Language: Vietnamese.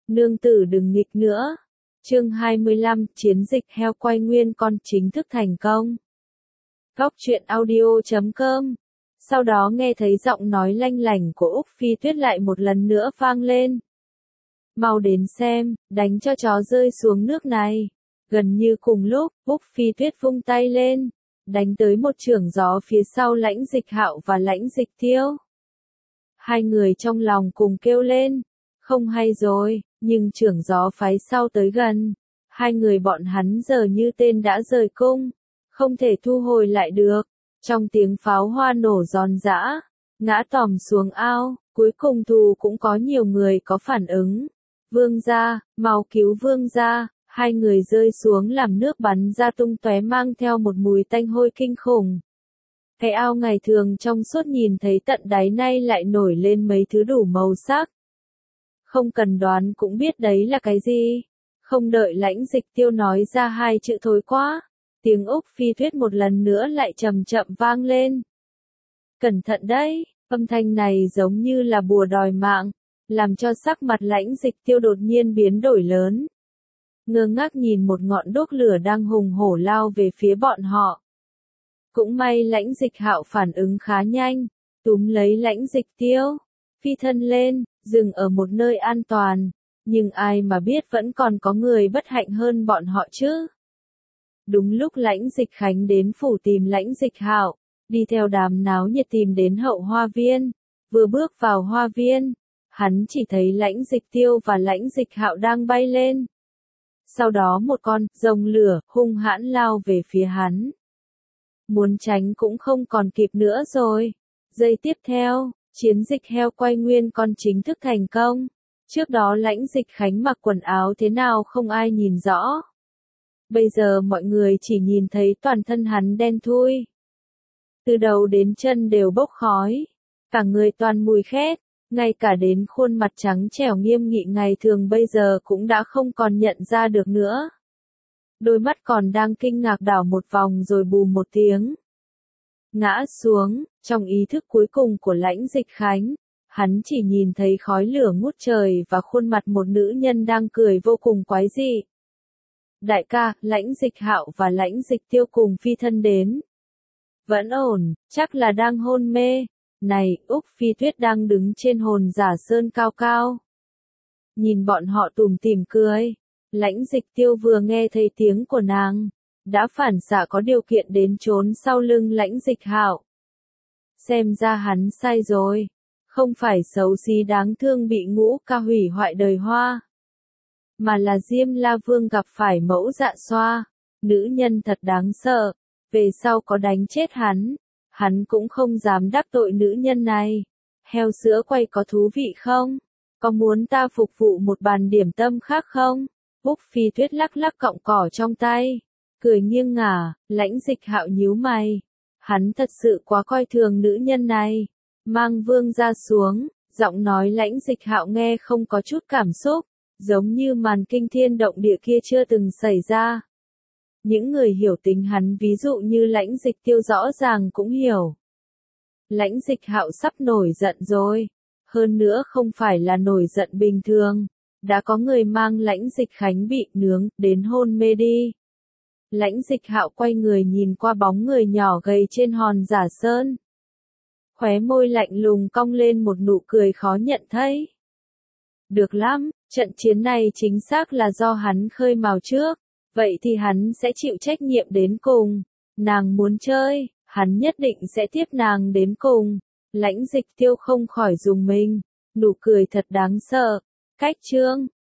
Nương tử đừng nghịch nữa. Chương 25, chiến dịch heo quay nguyên con chính thức thành công. Góc truyện audio.com. Sau đó nghe thấy giọng nói lanh lảnh của Úc Phi Tuyết lại một lần nữa vang lên. Mau đến xem, đánh cho chó rơi xuống nước này. Gần như cùng lúc, Úc Phi Tuyết vung tay lên, đánh tới một chưởng gió phía sau Lãnh Dịch Hạo và Lãnh Dịch Tiêu. Hai người trong lòng cùng kêu lên, không hay rồi, nhưng chưởng gió phái sau tới gần. Hai người bọn hắn giờ như tên đã rời cung, không thể thu hồi lại được. Trong tiếng pháo hoa nổ giòn giã, ngã tòm xuống ao, cuối cùng thù cũng có nhiều người có phản ứng. Vương gia, mau cứu vương gia, hai người rơi xuống làm nước bắn ra tung tóe mang theo một mùi tanh hôi kinh khủng. Cái ao ngày thường trong suốt nhìn thấy tận đáy nay lại nổi lên mấy thứ đủ màu sắc. Không cần đoán cũng biết đấy là cái gì. Không đợi Lãnh Dịch Tiêu nói ra hai chữ thối quá, tiếng Úc Phi Tuyết một lần nữa lại chậm chậm vang lên. Cẩn thận đấy, âm thanh này giống như là bùa đòi mạng, làm cho sắc mặt Lãnh Dịch Tiêu đột nhiên biến đổi lớn. Ngơ ngác nhìn một ngọn đuốc lửa đang hùng hổ lao về phía bọn họ. Cũng may Lãnh Dịch Hạo phản ứng khá nhanh, túm lấy Lãnh Dịch Tiêu, phi thân lên, dừng ở một nơi an toàn, nhưng ai mà biết vẫn còn có người bất hạnh hơn bọn họ chứ. Đúng lúc Lãnh Dịch Khánh đến phủ tìm Lãnh Dịch Hạo, đi theo đám náo nhiệt tìm đến hậu hoa viên, vừa bước vào hoa viên, hắn chỉ thấy Lãnh Dịch Tiêu và Lãnh Dịch Hạo đang bay lên. Sau đó một con rồng lửa hung hãn lao về phía hắn. Muốn tránh cũng không còn kịp nữa rồi. Giây tiếp theo, chiến dịch heo quay nguyên con chính thức thành công. Trước đó Lãnh Dịch Khánh mặc quần áo thế nào không ai nhìn rõ. Bây giờ mọi người chỉ nhìn thấy toàn thân hắn đen thui. Từ đầu đến chân đều bốc khói. Cả người toàn mùi khét. Ngay cả đến khuôn mặt trắng trẻo nghiêm nghị ngày thường bây giờ cũng đã không còn nhận ra được nữa. Đôi mắt còn đang kinh ngạc đảo một vòng rồi bù một tiếng. Ngã xuống, trong ý thức cuối cùng của Lãnh Dịch Khánh, hắn chỉ nhìn thấy khói lửa ngút trời và khuôn mặt một nữ nhân đang cười vô cùng quái dị. Đại ca, Lãnh Dịch Hạo và Lãnh Dịch Tiêu cùng phi thân đến. Vẫn ổn, chắc là đang hôn mê. Này, Úc Phi Tuyết đang đứng trên hồn giả sơn cao cao. Nhìn bọn họ tủm tỉm cười. Lãnh Dịch Tiêu vừa nghe thấy tiếng của nàng, đã phản xạ có điều kiện đến trốn sau lưng Lãnh Dịch Hạo. Xem ra hắn sai rồi. Không phải xấu xí đáng thương bị Ngũ Ca hủy hoại đời Hoa, mà là Diêm La Vương gặp phải Mẫu Dạ Xoa. Nữ nhân thật đáng sợ. Về sau có đánh chết hắn cũng không dám đắc tội nữ nhân này. Heo sữa quay có thú vị không? Có muốn ta phục vụ một bàn điểm tâm khác không? Úc Phi Tuyết lắc lắc cọng cỏ trong tay, cười nghiêng ngả. Lãnh Dịch Hạo nhíu mày. Hắn thật sự quá coi thường nữ nhân này. Mang vương ra xuống, giọng nói Lãnh Dịch Hạo nghe không có chút cảm xúc, giống như màn kinh thiên động địa kia chưa từng xảy ra. Những người hiểu tính hắn ví dụ như Lãnh Dịch Tiêu rõ ràng cũng hiểu. Lãnh Dịch Hạo sắp nổi giận rồi. Hơn nữa không phải là nổi giận bình thường. Đã có người mang Lãnh Dịch Khánh bị nướng, đến hôn mê đi. Lãnh Dịch Hạo quay người nhìn qua bóng người nhỏ gầy trên hòn giả sơn. Khóe môi lạnh lùng cong lên một nụ cười khó nhận thấy. Được lắm, trận chiến này chính xác là do hắn khơi mào trước. Vậy thì hắn sẽ chịu trách nhiệm đến cùng. Nàng muốn chơi, hắn nhất định sẽ tiếp nàng đến cùng. Lãnh Dịch Tiêu không khỏi rùng mình. Nụ cười thật đáng sợ. Cách chương